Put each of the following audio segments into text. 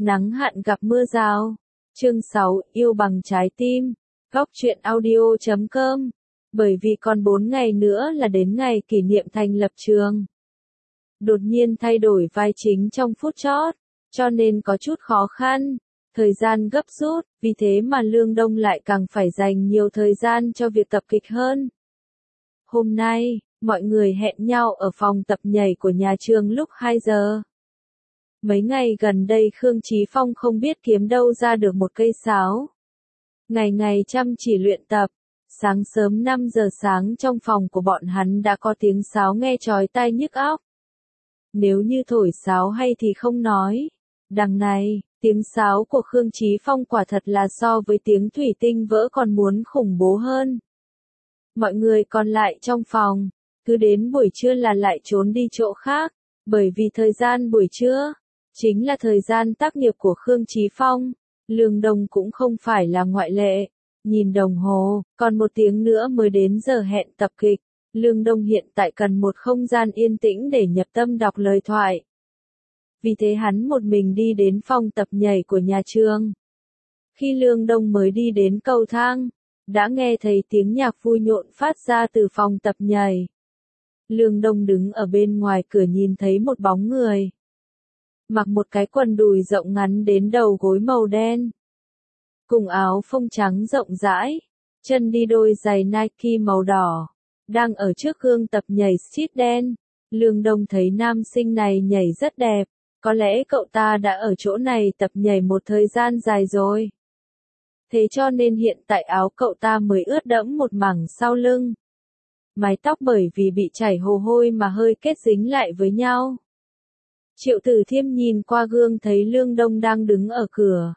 Nắng hạn gặp mưa rào. Chương 6, yêu bằng trái tim. Góc truyện audio.com. Bởi vì còn 4 ngày nữa là đến ngày kỷ niệm thành lập trường. Đột nhiên thay đổi vai chính trong phút chót, cho nên có chút khó khăn. Thời gian gấp rút, vì thế mà Lương Đông lại càng phải dành nhiều thời gian cho việc tập kịch hơn. Hôm nay, mọi người hẹn nhau ở phòng tập nhảy của nhà trường lúc 2 giờ. Mấy ngày gần đây Khương Chí Phong không biết kiếm đâu ra được một cây sáo. Ngày ngày chăm chỉ luyện tập, sáng sớm 5 giờ sáng trong phòng của bọn hắn đã có tiếng sáo nghe chói tai nhức óc. Nếu như thổi sáo hay thì không nói. Đằng này, tiếng sáo của Khương Chí Phong quả thật là so với tiếng thủy tinh vỡ còn muốn khủng bố hơn. Mọi người còn lại trong phòng, cứ đến buổi trưa là lại trốn đi chỗ khác, bởi vì thời gian buổi trưa chính là thời gian tác nghiệp của Khương Chí Phong. Lương Đông cũng không phải là ngoại lệ. Nhìn đồng hồ, còn 1 tiếng nữa mới đến giờ hẹn tập kịch. Lương Đông hiện tại cần một không gian yên tĩnh để nhập tâm đọc lời thoại. Vì thế hắn một mình đi đến phòng tập nhảy của nhà trường. Khi Lương Đông mới đi đến cầu thang, đã nghe thấy tiếng nhạc vui nhộn phát ra từ phòng tập nhảy. Lương Đông đứng ở bên ngoài cửa nhìn thấy một bóng người. Mặc một cái quần đùi rộng ngắn đến đầu gối màu đen, cùng áo phông trắng rộng rãi, chân đi đôi giày Nike màu đỏ, đang ở trước gương tập nhảy street đen. Lương Đông thấy nam sinh này nhảy rất đẹp, có lẽ cậu ta đã ở chỗ này tập nhảy một thời gian dài rồi. Thế cho nên hiện tại áo cậu ta mới ướt đẫm một mảng sau lưng. Mái tóc bởi vì bị chảy hồ hôi mà hơi kết dính lại với nhau. Triệu Tử Thiêm nhìn qua gương thấy Lương Đông đang đứng ở cửa.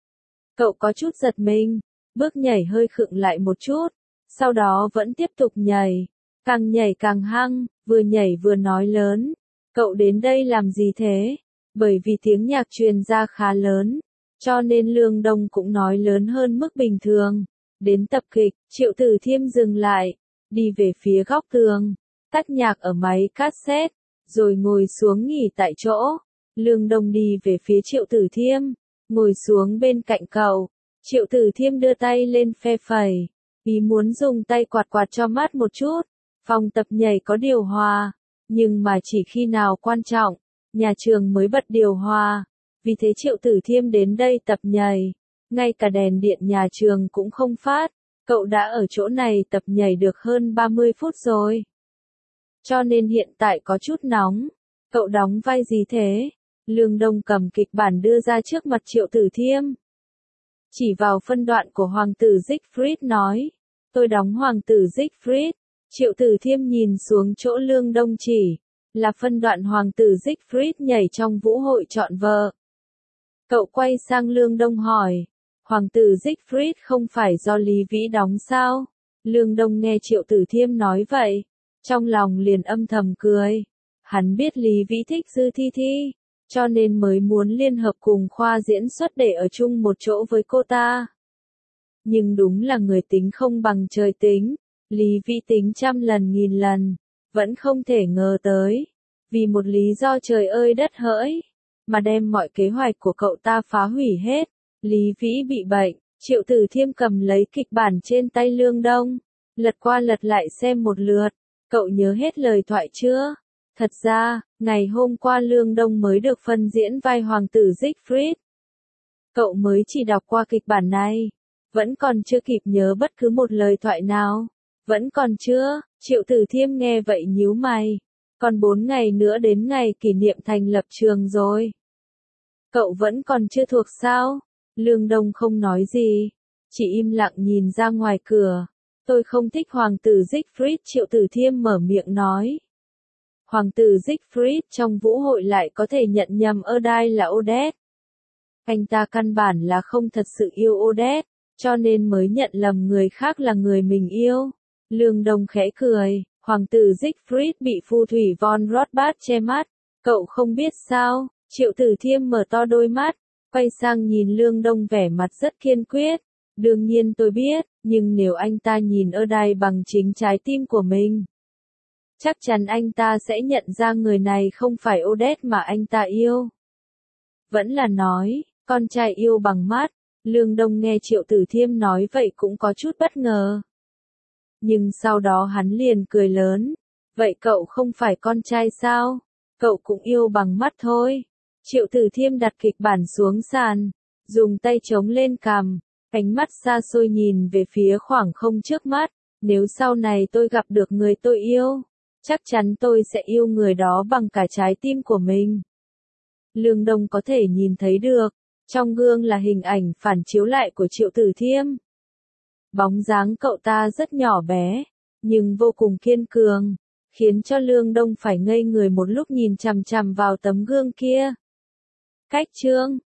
Cậu có chút giật mình, bước nhảy hơi khựng lại một chút, sau đó vẫn tiếp tục nhảy, càng nhảy càng hăng, vừa nhảy vừa nói lớn. Cậu đến đây làm gì thế? Bởi vì tiếng nhạc truyền ra khá lớn, cho nên Lương Đông cũng nói lớn hơn mức bình thường. Đến tập kịch, Triệu Tử Thiêm dừng lại, đi về phía góc tường, tắt nhạc ở máy cassette, rồi ngồi xuống nghỉ tại chỗ. Lương Đông đi về phía Triệu Tử Thiêm, ngồi xuống bên cạnh cậu. Triệu Tử Thiêm đưa tay lên phe phẩy, ý muốn dùng tay quạt quạt cho mát một chút. Phòng tập nhảy có điều hòa, nhưng mà chỉ khi nào quan trọng, nhà trường mới bật điều hòa. Vì thế Triệu Tử Thiêm đến đây tập nhảy, ngay cả đèn điện nhà trường cũng không phát. Cậu đã ở chỗ này tập nhảy được hơn 30 phút rồi, cho nên hiện tại có chút nóng. Cậu đóng vai gì thế? Lương Đông cầm kịch bản đưa ra trước mặt Triệu Tử Thiêm. Chỉ vào phân đoạn của Hoàng tử Siegfried nói. Tôi đóng Hoàng tử Siegfried. Triệu Tử Thiêm nhìn xuống chỗ Lương Đông chỉ, là phân đoạn Hoàng tử Siegfried nhảy trong vũ hội chọn vợ. Cậu quay sang Lương Đông hỏi. Hoàng tử Siegfried không phải do Lý Vĩ đóng sao? Lương Đông nghe Triệu Tử Thiêm nói vậy, trong lòng liền âm thầm cười. Hắn biết Lý Vĩ thích Dư Thi Thi, cho nên mới muốn liên hợp cùng khoa diễn xuất để ở chung một chỗ với cô ta. Nhưng đúng là người tính không bằng trời tính. Lý Vĩ tính trăm lần nghìn lần, vẫn không thể ngờ tới. Vì một lý do trời ơi đất hỡi, mà đem mọi kế hoạch của cậu ta phá hủy hết. Lý Vĩ bị bệnh, Triệu Tử Thiêm cầm lấy kịch bản trên tay Lương Đông, lật qua lật lại xem một lượt. Cậu nhớ hết lời thoại chưa? Thật ra, ngày hôm qua Lương Đông mới được phân diễn vai Hoàng tử Siegfried. Cậu mới chỉ đọc qua kịch bản này, vẫn còn chưa kịp nhớ bất cứ một lời thoại nào. Vẫn còn chưa? Triệu Tử Thiêm nghe vậy nhíu mày. Còn 4 ngày nữa đến ngày kỷ niệm thành lập trường rồi. Cậu vẫn còn chưa thuộc sao? Lương Đông không nói gì, chỉ im lặng nhìn ra ngoài cửa. Tôi không thích Hoàng tử Siegfried, Triệu Tử Thiêm mở miệng nói. Hoàng tử Siegfried trong vũ hội lại có thể nhận nhầm Erdai là Odette. Anh ta căn bản là không thật sự yêu Odette, cho nên mới nhận lầm người khác là người mình yêu. Lương Đông khẽ cười. Hoàng tử Siegfried bị phù thủy von Rothbard che mắt. Cậu không biết sao? Triệu Tử Thiêm mở to đôi mắt, quay sang nhìn Lương Đông vẻ mặt rất kiên quyết. Đương nhiên tôi biết, nhưng nếu anh ta nhìn Erdai bằng chính trái tim của mình, chắc chắn anh ta sẽ nhận ra người này không phải Odette mà anh ta yêu. Vẫn là nói, Con trai yêu bằng mắt. Lương Đông nghe Triệu Tử Thiêm nói vậy cũng có chút bất ngờ. Nhưng sau đó hắn liền cười lớn. Vậy cậu không phải con trai sao? Cậu cũng yêu bằng mắt thôi. Triệu Tử Thiêm đặt kịch bản xuống sàn, dùng tay chống lên cằm, ánh mắt xa xôi nhìn về phía khoảng không trước mắt. Nếu sau này tôi gặp được người tôi yêu, chắc chắn tôi sẽ yêu người đó bằng cả trái tim của mình. Lương Đông có thể nhìn thấy được, trong gương là hình ảnh phản chiếu lại của Triệu Tử Thiêm. Bóng dáng cậu ta rất nhỏ bé, nhưng vô cùng kiên cường, khiến cho Lương Đông phải ngây người một lúc nhìn chằm chằm vào tấm gương kia. Cách chương